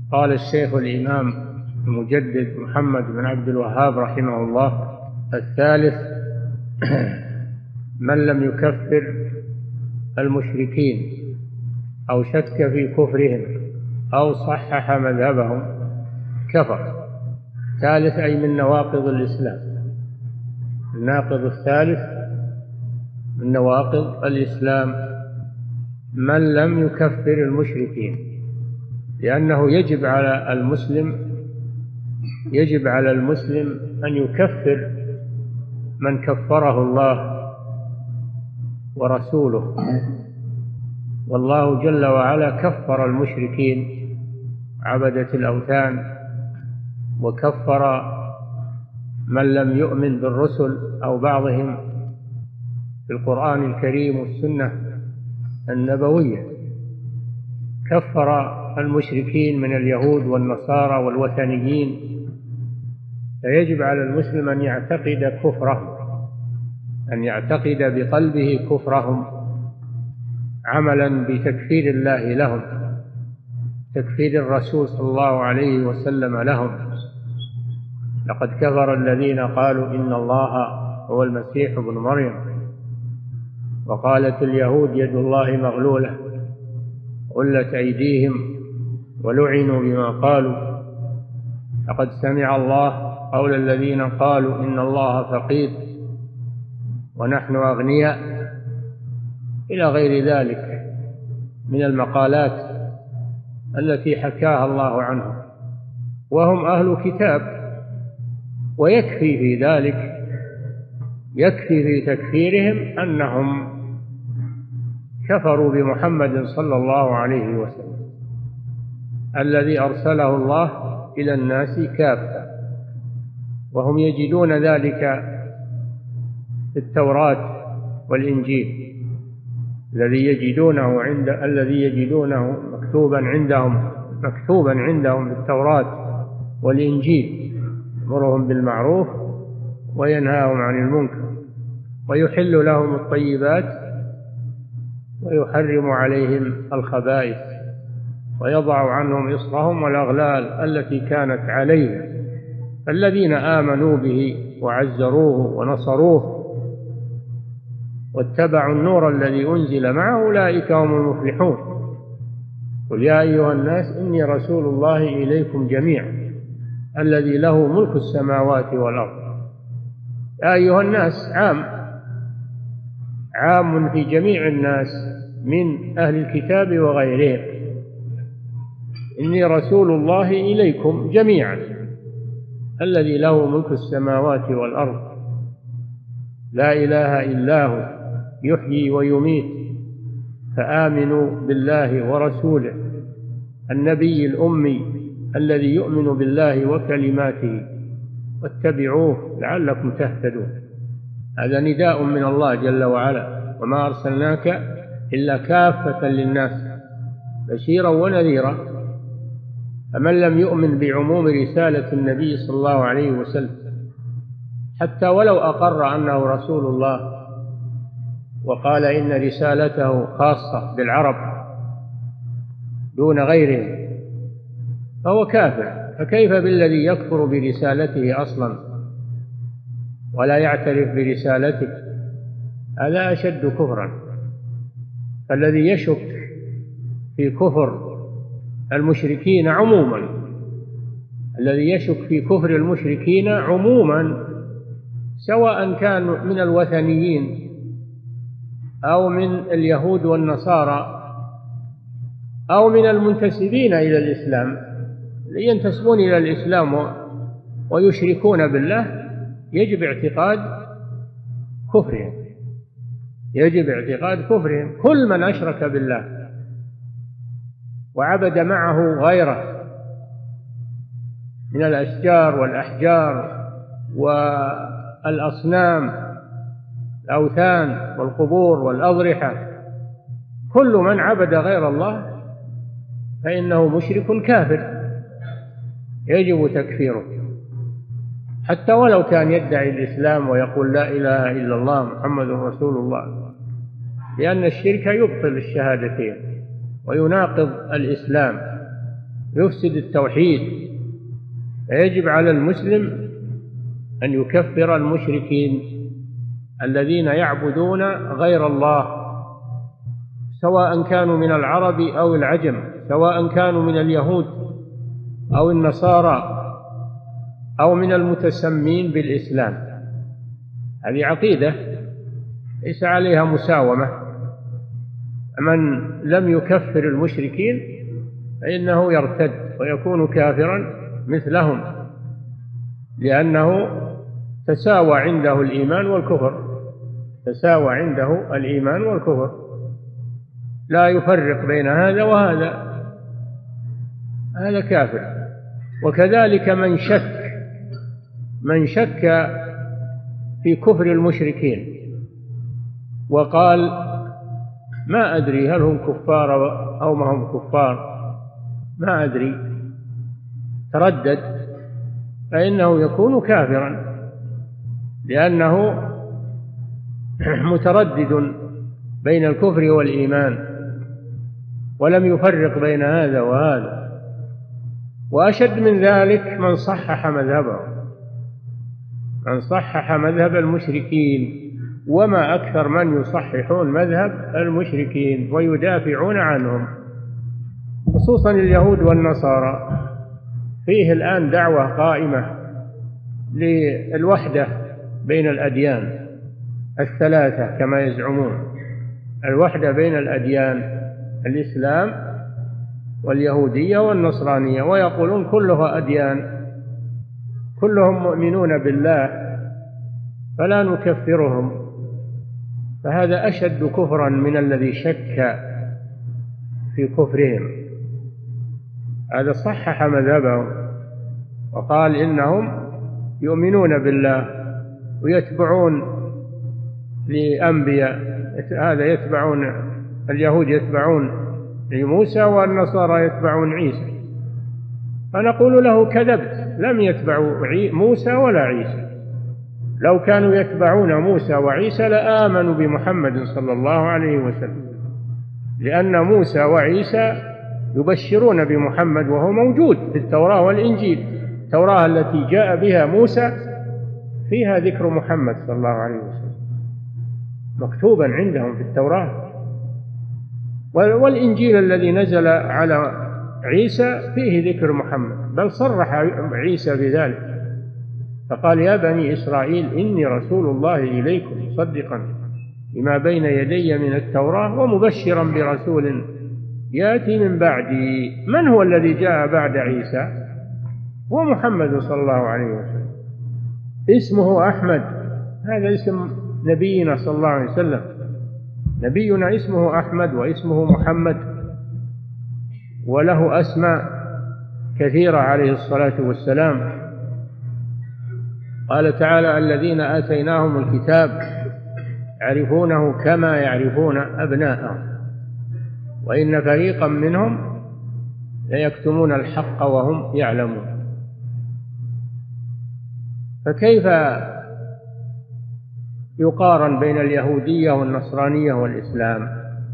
قال الشيخ الإمام المجدد محمد بن عبد الوهاب رحمه الله: الثالث من لم يكفر المشركين أو شك في كفرهم أو صحح مذهبهم كفر. ثالث أي من نواقض الإسلام. الناقض الثالث من نواقض الإسلام من لم يكفر المشركين، لأنه يجب على المسلم أن يكفر من كفره الله ورسوله، والله جل وعلا كفر المشركين عبدة الأوثان، وكفر من لم يؤمن بالرسل أو بعضهم في القرآن الكريم والسنة النبوية. كفر المشركين من اليهود والنصارى والوثنيين، فيجب على المسلم أن يعتقد كفرهم، أن يعتقد بقلبه كفرهم عملا بتكفير الله لهم، تكفير الرسول صلى الله عليه وسلم لهم. لقد كفر الذين قالوا إن الله هو المسيح ابن مريم، وقالت اليهود يد الله مغلولة غلت أيديهم ولعنوا بما قالوا. لقد سمع الله قول الذين قالوا إن الله فقير ونحن أغنياء، إلى غير ذلك من المقالات التي حكاها الله عنهم، وهم أهل كتاب. ويكفي في ذلك، يكفي في تكفيرهم أنهم كفروا بمحمد صلى الله عليه وسلم الذي أرسله الله إلى الناس كافة، وهم يجدون ذلك في التوراة والإنجيل الذي يجدونه مكتوبا عندهم في التوراة والإنجيل، يأمرهم بالمعروف وينهاهم عن المنكر ويحل لهم الطيبات ويحرم عليهم الخبائث ويضع عنهم إصرهم والأغلال التي كانت عليهم. الذين آمنوا به وعزروه ونصروه واتبعوا النور الذي أنزل معه أولئك هم المفلحون. قل يا أيها الناس إني رسول الله إليكم جميعا الذي له ملك السماوات والأرض. يا أيها الناس عام في جميع الناس من أهل الكتاب وغيرهم. إني رسول الله إليكم جميعا الذي له ملك السماوات والأرض لا إله إلا هو يحيي ويميت، فآمنوا بالله ورسوله النبي الأمي الذي يؤمن بالله وكلماته واتبعوه لعلكم تهتدون. هذا نداء من الله جل وعلا: وما أرسلناك إلا كافة للناس بشيرا ونذيرا. فمن لم يؤمن بعموم رسالة النبي صلى الله عليه وسلم حتى ولو أقر أنه رسول الله وقال إن رسالته خاصة بالعرب دون غيرهم فهو كافر. فكيف بالذي يكفر برسالته أصلا ولا يعترف برسالته؟ هذا أشد كفرا. فالذي يشك في كفر المشركين عموما، الذي يشك في كفر المشركين عموما سواء كانوا من الوثنيين أو من اليهود والنصارى أو من المنتسبين إلى الإسلام، ينتسبون إلى الإسلام ويشركون بالله، يجب اعتقاد كفرهم، يجب اعتقاد كفرهم. كل من أشرك بالله وعبد معه غيره من الأشجار والأحجار والأصنام الأوثان والقبور والأضرحة، كل من عبد غير الله فإنه مشرك كافر يجب تكفيره، حتى ولو كان يدعي الإسلام ويقول لا إله إلا الله محمد رسول الله، لأن الشرك يبطل الشهادتين ويناقض الإسلام. يفسد التوحيد. فيجب على المسلم أن يكفر المشركين الذين يعبدون غير الله، سواء كانوا من العرب أو العجم، سواء كانوا من اليهود أو النصارى أو من المتسمين بالإسلام. هذه عقيدة ليس عليها مساومة. من لم يكفر المشركين فإنه يرتد ويكون كافرا مثلهم، لأنه تساوى عنده الإيمان والكفر، تساوى عنده الإيمان والكفر، لا يفرق بين هذا وهذا، هذا كافر. وكذلك من شك في كفر المشركين وقال ما أدري هل هم كفار أو ما هم كفار، ما أدري، تردد، فإنه يكون كافرا، لأنه متردد بين الكفر والإيمان ولم يفرق بين هذا وهذا. وأشد من ذلك من صحح مذهبه، من صحح مذهب المشركين، وما أكثر من يصححون مذهب المشركين ويدافعون عنهم، خصوصا اليهود والنصارى. فيه الآن دعوة قائمة للوحدة بين الأديان الثلاثة كما يزعمون، الوحدة بين الأديان، الإسلام واليهودية والنصرانية، ويقولون كلها أديان، كلهم مؤمنون بالله فلا نكفرهم. فهذا أشد كفرا من الذي شك في كفرهم. هذا صحح مذهبهم وقال إنهم يؤمنون بالله ويتبعون لأنبياء، هذا يتبعون، اليهود يتبعون موسى والنصارى يتبعون عيسى. فنقول له كذبت، لم يتبعوا موسى ولا عيسى، لو كانوا يتبعون موسى وعيسى لآمنوا بمحمد صلى الله عليه وسلم، لأن موسى وعيسى يبشرون بمحمد وهو موجود في التوراة والإنجيل. التوراة التي جاء بها موسى فيها ذكر محمد صلى الله عليه وسلم، مكتوبا عندهم في التوراة. والإنجيل الذي نزل على عيسى فيه ذكر محمد، بل صرح عيسى بذلك، فقال يا بني إسرائيل إني رسول الله إليكم مصدقا لما بين يدي من التوراة ومبشرا برسول يأتي من بعدي. من هو الذي جاء بعد عيسى؟ هو محمد صلى الله عليه وسلم، اسمه أحمد، هذا اسم نبينا صلى الله عليه وسلم. نبينا اسمه أحمد واسمه محمد، وله أسماء كثيرة عليه الصلاة والسلام. قال تعالى الذين آتيناهم الكتاب يعرفونه كما يعرفون أبناءهم وإن فريقا منهم ليكتمون الحق وهم يعلمون. فكيف يقارن بين اليهودية والنصرانية والإسلام؟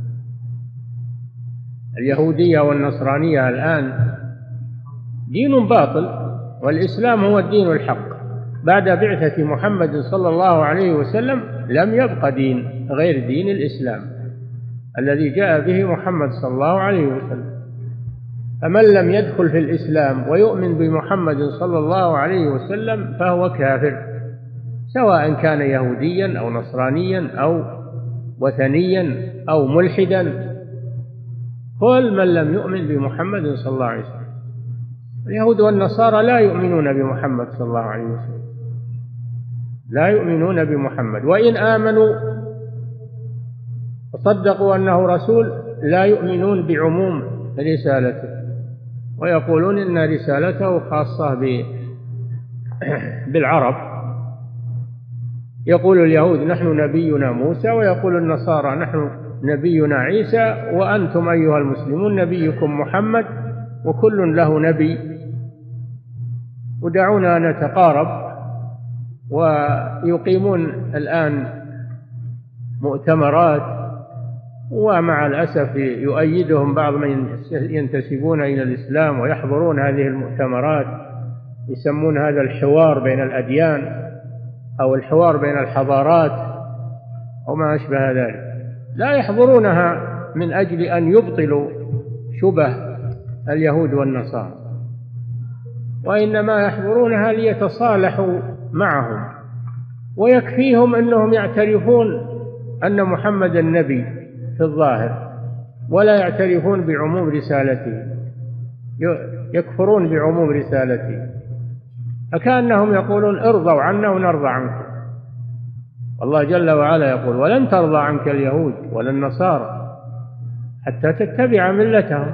اليهودية والنصرانية الآن دين باطل، والإسلام هو الدين الحق. بعد بعثة محمد صلى الله عليه وسلم لم يبق دين غير دين الإسلام الذي جاء به محمد صلى الله عليه وسلم. فمن لم يدخل في الإسلام ويؤمن بمحمد صلى الله عليه وسلم فهو كافر، سواء كان يهوديا أو نصرانيا أو وثنيا أو ملحدا. كل من لم يؤمن بمحمد صلى الله عليه وسلم. اليهود والنصارى لا يؤمنون بمحمد صلى الله عليه وسلم، لا يؤمنون بمحمد، وإن آمنوا وصدقوا أنه رسول لا يؤمنون بعموم رسالته، ويقولون إن رسالته خاصة بالعرب. يقول اليهود نحن نبينا موسى، ويقول النصارى نحن نبينا عيسى، وأنتم أيها المسلمون نبيكم محمد، وكل له نبي، ودعونا نتقارب. ويقيمون الآن مؤتمرات ومع الأسف يؤيدهم بعض من ينتسبون إلى الإسلام ويحضرون هذه المؤتمرات، يسمون هذا الحوار بين الأديان أو الحوار بين الحضارات وما أشبه ذلك. لا يحضرونها من أجل أن يبطلوا شبه اليهود والنصارى، وإنما يحضرونها ليتصالحوا معهم، ويكفيهم أنهم يعترفون أن محمد النبي في الظاهر ولا يعترفون بعموم رسالته، يكفرون بعموم رسالته، فكأنهم يقولون ارضوا عنا ونرضى عنكم. والله جل وعلا يقول ولن ترضى عنك اليهود ولا النصارى حتى تتبع ملتهم،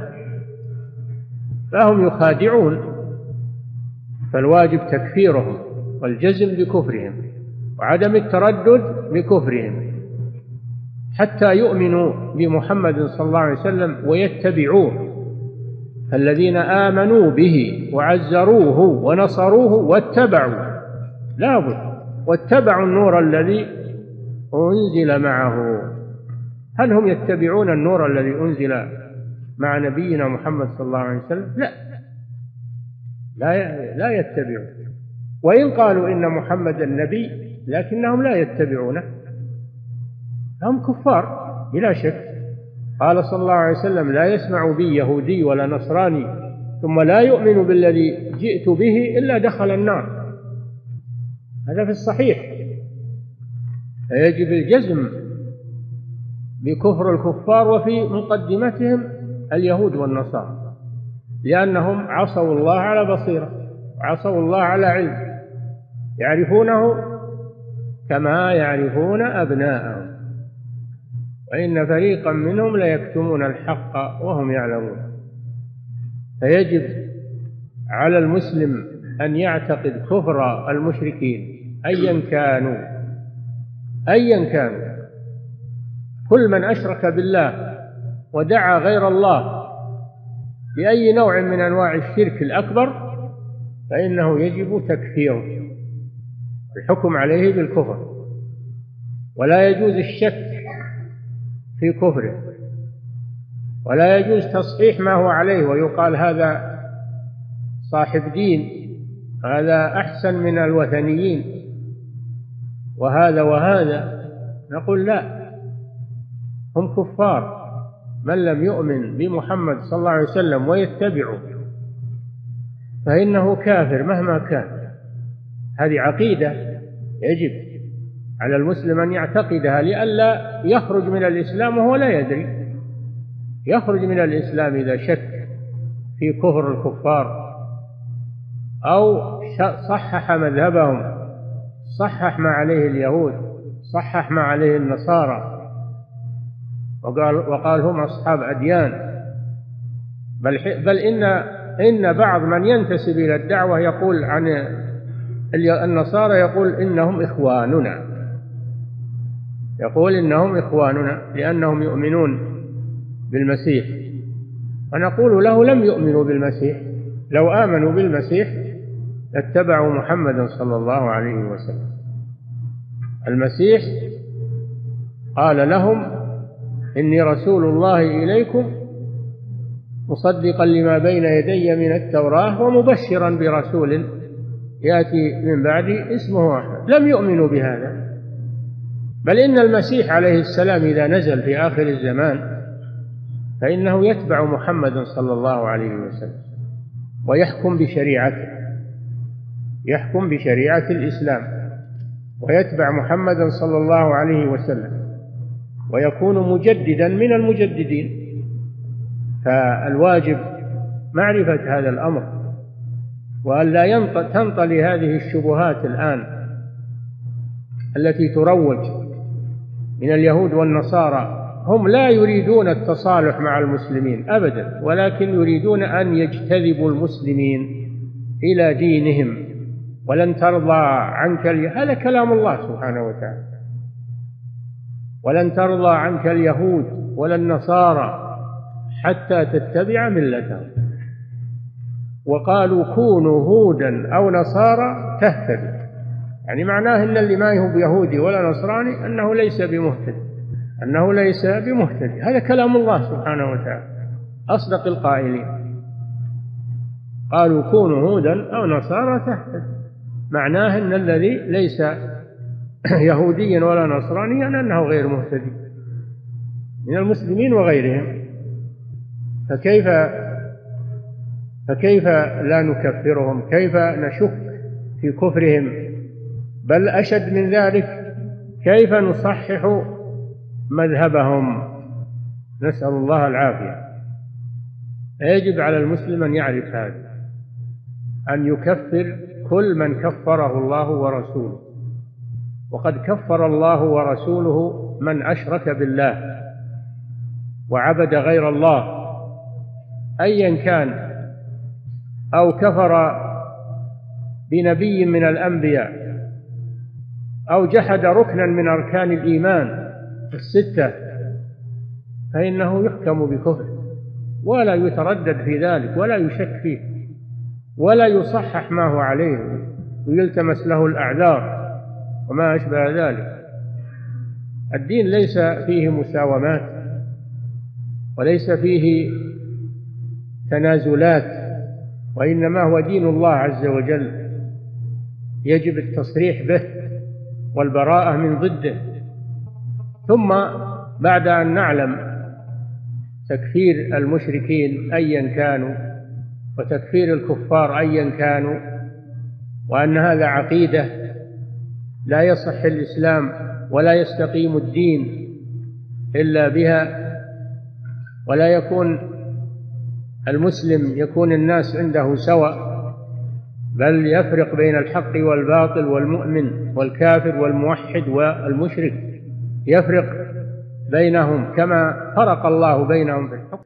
فهم يخادعون، فالواجب تكفيرهم والجزم بكفرهم وعدم التردد بكفرهم حتى يؤمنوا بمحمد صلى الله عليه وسلم ويتبعوه. الذين آمنوا به وعزروه ونصروه واتبعوا، لا بد، واتبعوا النور الذي أنزل معه. هل هم يتبعون النور الذي أنزل مع نبينا محمد صلى الله عليه وسلم؟ لا يتبعون. وإن قالوا إن محمد النبي لكنهم لا يتبعونه، هم كفار بلا شك. قال صلى الله عليه وسلم لا يسمع بي يهودي ولا نصراني ثم لا يؤمن بالذي جئت به إلا دخل النار. هذا في الصحيح. فيجب الجزم بكفر الكفار وفي مقدمتهم اليهود والنصارى، لأنهم عصوا الله على بصيرة وعصوا الله على علم، يعرفونه كما يعرفون أبناءهم، وإن فريقا منهم ليكتمون الحق وهم يعلمون. فيجب على المسلم أن يعتقد كفر المشركين أيا كانوا. كل من أشرك بالله ودعا غير الله بأي نوع من أنواع الشرك الأكبر فإنه يجب تكفيره، الحكم عليه بالكفر، ولا يجوز الشك في كفره، ولا يجوز تصحيح ما هو عليه ويقال هذا صاحب دين، هذا أحسن من الوثنيين، وهذا. نقول لا، هم كفار. من لم يؤمن بمحمد صلى الله عليه وسلم ويتبعه فإنه كافر مهما كان. هذه عقيدة يجب على المسلم أن يعتقدها لئلا يخرج من الإسلام وهو لا يدري. يخرج من الإسلام إذا شك في كفر الكفار أو صحح مذهبهم، صحح ما عليه اليهود، صحح ما عليه النصارى، وقال هم أصحاب أديان. بل إن بعض من ينتسب إلى الدعوة يقول عن النصارى يقول إنهم إخواننا لأنهم يؤمنون بالمسيح، ونقول له لم يؤمنوا بالمسيح. لو آمنوا بالمسيح لاتبعوا محمدا صلى الله عليه وسلم. المسيح قال لهم إني رسول الله إليكم مصدقا لما بين يدي من التوراة ومبشرا برسول يأتي من بعدي اسمه أحمد. لم يؤمنوا بهذا. بل إن المسيح عليه السلام إذا نزل في آخر الزمان فإنه يتبع محمدا صلى الله عليه وسلم ويحكم بشريعته، يحكم بشريعة الإسلام ويتبع محمدا صلى الله عليه وسلم ويكون مجددا من المجددين. فالواجب معرفة هذا الأمر، وألا تنطلي هذه الشبهات الآن التي تروج من اليهود والنصارى. هم لا يريدون التصالح مع المسلمين أبدا، ولكن يريدون أن يجتذبوا المسلمين إلى دينهم. ولن ترضى عنك هذا كلام الله سبحانه وتعالى. ولن ترضى عنك اليهود ولا النصارى حتى تتبع ملتهم. وقالوا كونوا هودا أو نصارى تهتدوا، يعني معناه أن اللي ما هو يهودي ولا نصراني أنه ليس بمهتد. أنه ليس بمهتدي. هذا كلام الله سبحانه وتعالى أصدق القائلين، قالوا كونوا هودا أو نصارى تهتدوا، معناه أن الذي ليس يهوديا ولا نصرانيا أنه غير مهتدي من المسلمين وغيرهم. فكيف لا نكفرهم؟ كيف نشك في كفرهم؟ بل أشد من ذلك، كيف نصحح مذهبهم؟ نسأل الله العافية. يجب على المسلم أن يعرف هذا، أن يكفر كل من كفره الله ورسوله، وقد كفر الله ورسوله من أشرك بالله وعبد غير الله أيا كان، أو كفر بنبي من الأنبياء، أو جحد ركنا من أركان الإيمان الستة، فإنه يحكم بكفر ولا يتردد في ذلك ولا يشك فيه ولا يصحح ما هو عليه ويلتمس له الأعذار وما أشبه ذلك. الدين ليس فيه مساومات وليس فيه تنازلات، وإنما هو دين الله عز وجل، يجب التصريح به والبراءة من ضده. ثم بعد أن نعلم تكفير المشركين أيا كانوا وتكفير الكفار أيا كانوا، وأن هذا عقيدة لا يصح الإسلام ولا يستقيم الدين إلا بها، ولا يكون المسلم يكون الناس عنده سواء، بل يفرق بين الحق والباطل والمؤمن والكافر والموحد والمشرك، يفرق بينهم كما فرق الله بينهم في الحكم.